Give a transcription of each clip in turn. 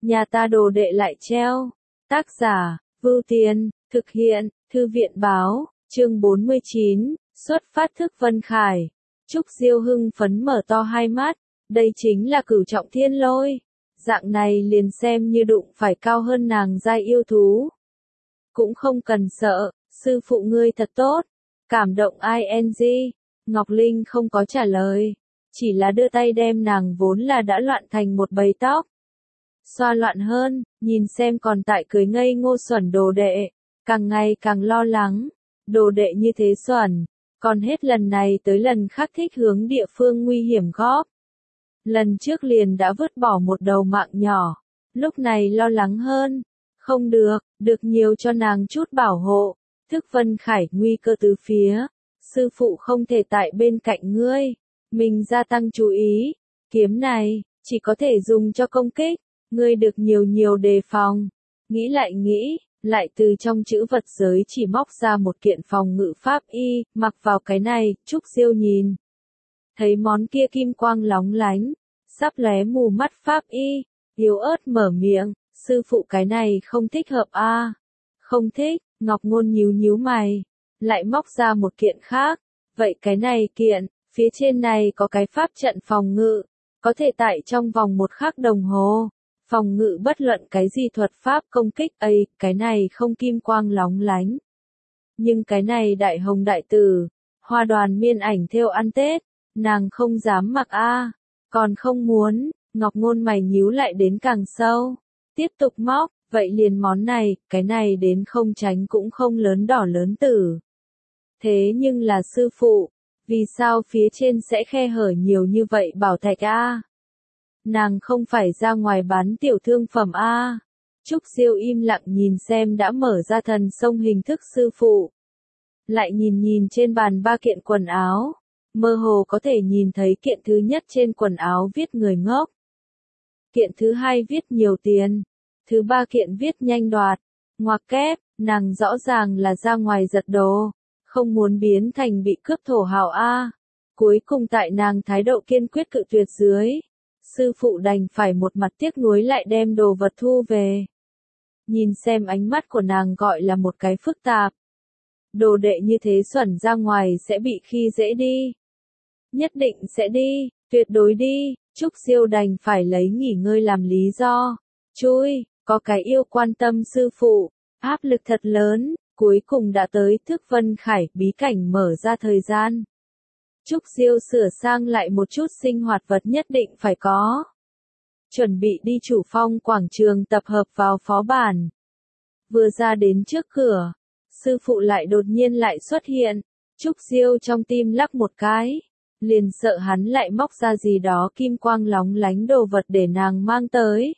nhà ta đồ đệ lại treo. Tác giả, Vưu Tiên, thực hiện, Thư viện báo, chương 49, xuất phát thức Vân Khải. Trúc Diêu hưng phấn mở to hai mắt, đây chính là Cửu Trọng Thiên Lôi. Dạng này liền xem như đụng phải cao hơn nàng giai yêu thú. Cũng không cần sợ, sư phụ ngươi thật tốt. Cảm động ing. Ngọc Linh không có trả lời, chỉ là đưa tay đem nàng vốn là đã loạn thành một bầy tóc xoa loạn hơn, nhìn xem còn tại cười ngây ngô xuẩn đồ đệ, càng ngày càng lo lắng. Đồ đệ như thế xuẩn, còn hết lần này tới lần khác thích hướng địa phương nguy hiểm góp. Lần trước liền đã vứt bỏ một đầu mạng nhỏ, lúc này lo lắng hơn. Không được, được nhiều cho nàng chút bảo hộ. Thức Vân Khải nguy cơ từ phía, sư phụ không thể tại bên cạnh ngươi, mình gia tăng chú ý. Kiếm này, chỉ có thể dùng cho công kích, ngươi được nhiều đề phòng. Nghĩ lại từ trong chữ vật giới chỉ móc ra một kiện phòng ngự pháp y, mặc vào cái này. Trúc Diêu nhìn thấy món kia kim quang lóng lánh, sắp lóe mù mắt pháp y, yếu ớt mở miệng, sư phụ cái này không thích hợp a. Không thích. Ngọc Ngôn nhíu mày, lại móc ra một kiện khác. Vậy cái này kiện, phía trên này có cái pháp trận phòng ngự, có thể tại trong vòng 1 khắc đồng hồ phòng ngự bất luận cái gì thuật pháp công kích. Ấy, cái này không kim quang lóng lánh, nhưng cái này đại hồng đại tử, hoa đoàn miên ảnh thêu ăn Tết, nàng không dám mặc a. Còn không muốn. Ngọc Ngôn mày nhíu lại đến càng sâu, tiếp tục móc. Vậy liền món này, cái này đến không tránh cũng không lớn đỏ lớn tử. Thế nhưng là sư phụ, vì sao phía trên sẽ khe hở nhiều như vậy bảo thạch a? Nàng không phải ra ngoài bán tiểu thương phẩm a? Trúc Diêu im lặng nhìn xem đã mở ra thần sông hình thức sư phụ. Lại nhìn trên bàn 3 kiện quần áo, mơ hồ có thể nhìn thấy kiện thứ nhất trên quần áo viết người ngốc. Kiện thứ hai viết nhiều tiền. Thứ 3 kiện viết nhanh đoạt, ngoặc kép, nàng rõ ràng là ra ngoài giật đồ, không muốn biến thành bị cướp thổ hào a. Cuối cùng tại nàng thái độ kiên quyết cự tuyệt dưới, sư phụ đành phải một mặt tiếc nuối lại đem đồ vật thu về. Nhìn xem ánh mắt của nàng gọi là một cái phức tạp. Đồ đệ như thế xuẩn ra ngoài sẽ bị khi dễ đi. Nhất định sẽ đi, tuyệt đối đi. Trúc Diêu đành phải lấy nghỉ ngơi làm lý do. Chui. Có cái yêu quan tâm sư phụ, áp lực thật lớn, cuối cùng đã tới thức Vân Khải bí cảnh mở ra thời gian. Trúc Diêu sửa sang lại một chút sinh hoạt vật nhất định phải có. Chuẩn bị đi Chủ Phong quảng trường tập hợp vào phó bản. Vừa ra đến trước cửa, sư phụ lại đột nhiên lại xuất hiện. Trúc Diêu trong tim lắc một cái, liền sợ hắn lại móc ra gì đó kim quang lóng lánh đồ vật để nàng mang tới.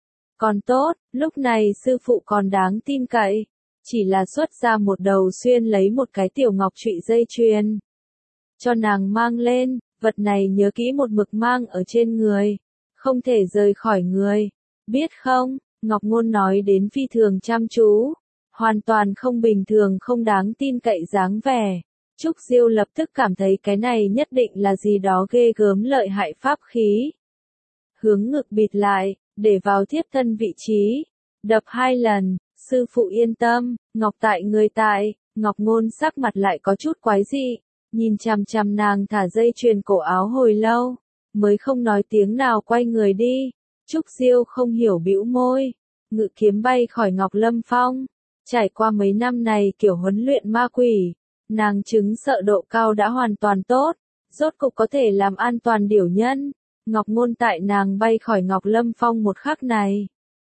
Còn tốt, lúc này sư phụ còn đáng tin cậy, chỉ là xuất ra một đầu xuyên lấy một cái tiểu ngọc trụy dây chuyền cho nàng mang lên. Vật này nhớ kỹ một mực mang ở trên người, không thể rời khỏi người, biết không? Ngọc Ngôn nói đến phi thường chăm chú, hoàn toàn không bình thường không đáng tin cậy dáng vẻ. Trúc Diêu lập tức cảm thấy cái này nhất định là gì đó ghê gớm lợi hại pháp khí. Hướng ngực bịt lại, để vào thiếp thân vị trí, đập 2 lần. Sư phụ yên tâm, Ngọc tại người tại. Ngọc Ngôn sắc mặt lại có chút quái dị, nhìn chằm nàng thả dây chuyền cổ áo hồi lâu, mới không nói tiếng nào quay người đi. Trúc Diêu không hiểu bĩu môi, ngự kiếm bay khỏi Ngọc Lâm Phong. Trải qua mấy năm này kiểu huấn luyện ma quỷ, nàng chứng sợ độ cao đã hoàn toàn tốt, rốt cục có thể làm an toàn điểu nhân. Ngọc Ngôn tại nàng bay khỏi Ngọc Lâm Phong một khắc này,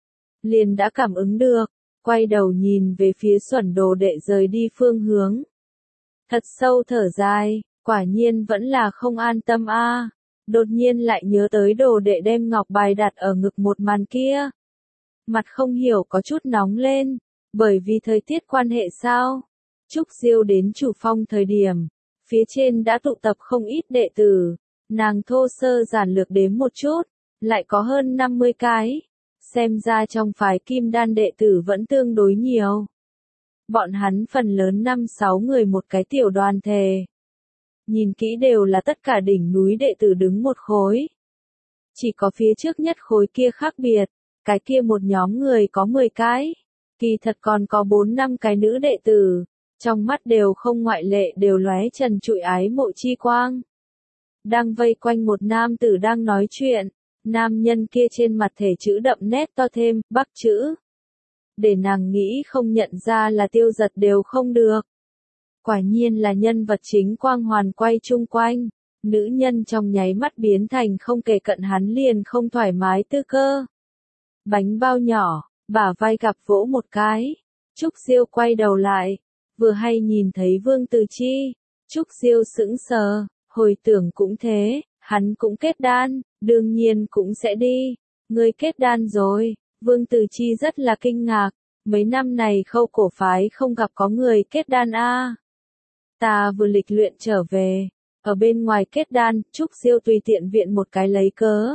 liền đã cảm ứng được, quay đầu nhìn về phía xuẩn đồ đệ rời đi phương hướng. Thật sâu thở dài, quả nhiên vẫn là không an tâm a. Đột nhiên lại nhớ tới đồ đệ đem ngọc bài đặt ở ngực một màn kia. Mặt không hiểu có chút nóng lên, bởi vì thời tiết quan hệ sao? Trúc Diêu đến Chủ Phong thời điểm, phía trên đã tụ tập không ít đệ tử. Nàng thô sơ giản lược đếm một chút, lại có hơn 50 cái. Xem ra trong phái Kim Đan đệ tử vẫn tương đối nhiều. Bọn hắn phần lớn 5-6 người một cái tiểu đoàn thể. Nhìn kỹ đều là tất cả đỉnh núi đệ tử đứng một khối. Chỉ có phía trước nhất khối kia khác biệt, cái kia một nhóm người có 10 cái, kỳ thật còn có 4-5 cái nữ đệ tử, trong mắt đều không ngoại lệ đều lóe trần trụi ái mộ chi quang. Đang vây quanh một nam tử đang nói chuyện, nam nhân kia trên mặt thể chữ đậm nét to thêm, Bắc chữ. Để nàng nghĩ không nhận ra là Tiêu Giật đều không được. Quả nhiên là nhân vật chính quang hoàn quay chung quanh, nữ nhân trong nháy mắt biến thành không kể cận hắn liền không thoải mái tư cơ. Bánh bao nhỏ, bả vai gặp vỗ một cái, Trúc Diêu quay đầu lại, vừa hay nhìn thấy Vương Từ Chi, Trúc Diêu sững sờ, hồi tưởng cũng thế, hắn cũng kết đan, đương nhiên cũng sẽ đi, ngươi kết đan rồi, Vương Từ Chi rất là kinh ngạc, mấy năm này Khâu cổ phái không gặp có người kết đan a. Ta vừa lịch luyện trở về, ở bên ngoài kết đan, Trúc Diêu tùy tiện viện một cái lấy cớ.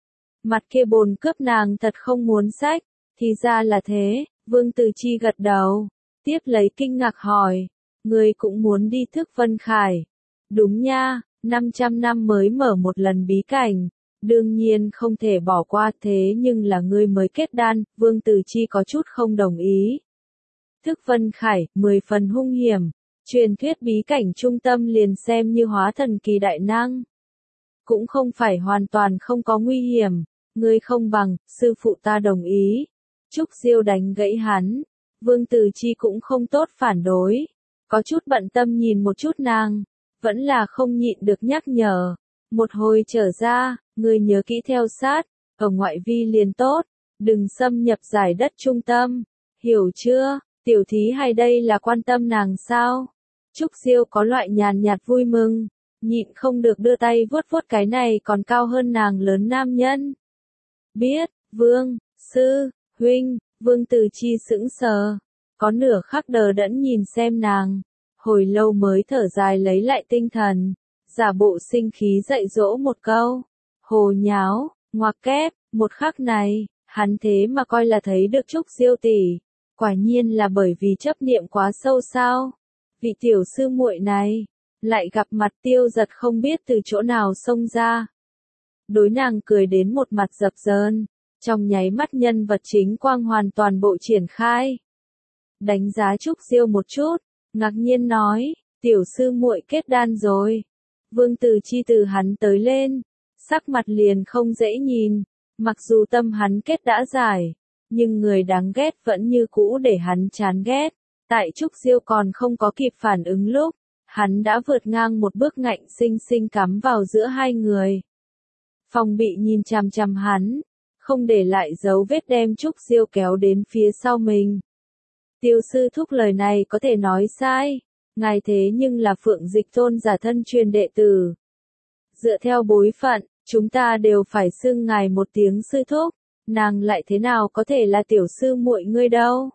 Mặt kia bồn cướp nàng thật không muốn sách, thì ra là thế, Vương Từ Chi gật đầu, tiếp lấy kinh ngạc hỏi, ngươi cũng muốn đi Thức Vân Khải. Đúng nha, 500 năm mới mở một lần bí cảnh, đương nhiên không thể bỏ qua thế nhưng là ngươi mới kết đan, Vương Từ Chi có chút không đồng ý. Thức Vân Khải, 10 phần hung hiểm, truyền thuyết bí cảnh trung tâm liền xem như hóa thần kỳ đại năng. Cũng không phải hoàn toàn không có nguy hiểm, ngươi không bằng, sư phụ ta đồng ý. Trúc Diêu đánh gãy hắn, Vương Từ Chi cũng không tốt phản đối, có chút bận tâm nhìn một chút nàng, vẫn là không nhịn được nhắc nhở. Một hồi trở ra, ngươi nhớ kỹ theo sát, ở ngoại vi liền tốt, đừng xâm nhập giải đất trung tâm, hiểu chưa? Tiểu thí hay đây là quan tâm nàng sao? Trúc Diêu có loại nhàn nhạt vui mừng, nhịn không được đưa tay vuốt vuốt cái này còn cao hơn nàng lớn nam nhân. Biết, Vương, sư, huynh, Vương Từ Chi sững sờ, có nửa khắc đờ đẫn nhìn xem nàng, hồi lâu mới thở dài lấy lại tinh thần, giả bộ sinh khí dạy dỗ một câu, hồ nháo, ngoặc kép, một khắc này, hắn thế mà coi là thấy được Trúc Diêu tỷ, quả nhiên là bởi vì chấp niệm quá sâu sao, vị tiểu sư muội này, lại gặp mặt Tiêu Giật không biết từ chỗ nào xông ra. Đối nàng cười đến một mặt dập dờn, trong nháy mắt nhân vật chính quang hoàn toàn bộ triển khai. Đánh giá Trúc Diêu một chút, ngạc nhiên nói, tiểu sư muội kết đan rồi. Vương Từ Chi từ hắn tới lên, sắc mặt liền không dễ nhìn, mặc dù tâm hắn kết đã giải, nhưng người đáng ghét vẫn như cũ để hắn chán ghét. Tại Trúc Diêu còn không có kịp phản ứng lúc, hắn đã vượt ngang một bước ngạnh sinh sinh cắm vào giữa hai người. Phòng bị nhìn chằm chằm hắn, không để lại dấu vết đem Trúc Diêu kéo đến phía sau mình. Tiêu sư thúc lời này có thể nói sai, ngài thế nhưng là Phượng Dịch Tôn giả thân truyền đệ tử. Dựa theo bối phận, chúng ta đều phải xưng ngài một tiếng sư thúc, nàng lại thế nào có thể là tiểu sư muội ngươi đâu.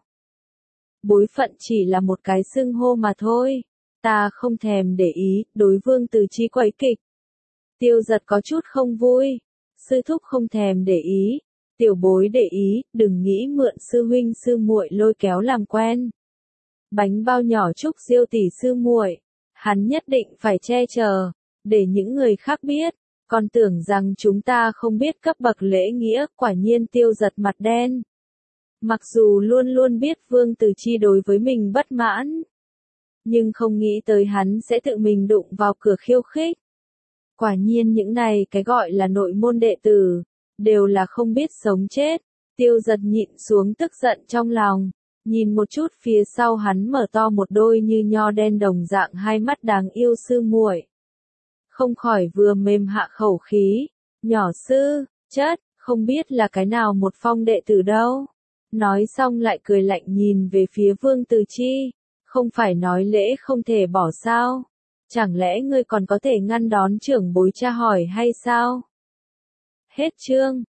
Bối phận chỉ là một cái xưng hô mà thôi, ta không thèm để ý, đối Vương Từ Chi quấy kịch. Tiêu Giật có chút không vui, sư thúc không thèm để ý, tiểu bối để ý, đừng nghĩ mượn sư huynh sư muội lôi kéo làm quen. Bánh bao nhỏ Trúc Diêu tỷ sư muội, hắn nhất định phải che chở, để những người khác biết, còn tưởng rằng chúng ta không biết cấp bậc lễ nghĩa, quả nhiên Tiêu Giật mặt đen. Mặc dù luôn luôn biết Vương Từ Chi đối với mình bất mãn, nhưng không nghĩ tới hắn sẽ tự mình đụng vào cửa khiêu khích. Quả nhiên những này cái gọi là nội môn đệ tử, đều là không biết sống chết. Tiêu Giật nhịn xuống tức giận trong lòng, nhìn một chút phía sau hắn mở to một đôi như nho đen đồng dạng hai mắt đáng yêu sư muội. Không khỏi vừa mềm hạ khẩu khí, nhỏ sư, chất, không biết là cái nào một phong đệ tử đâu. Nói xong lại cười lạnh nhìn về phía Vương Từ Chi, không phải nói lễ không thể bỏ sao? Chẳng lẽ ngươi còn có thể ngăn đón trưởng bối tra hỏi hay sao? Hết chương.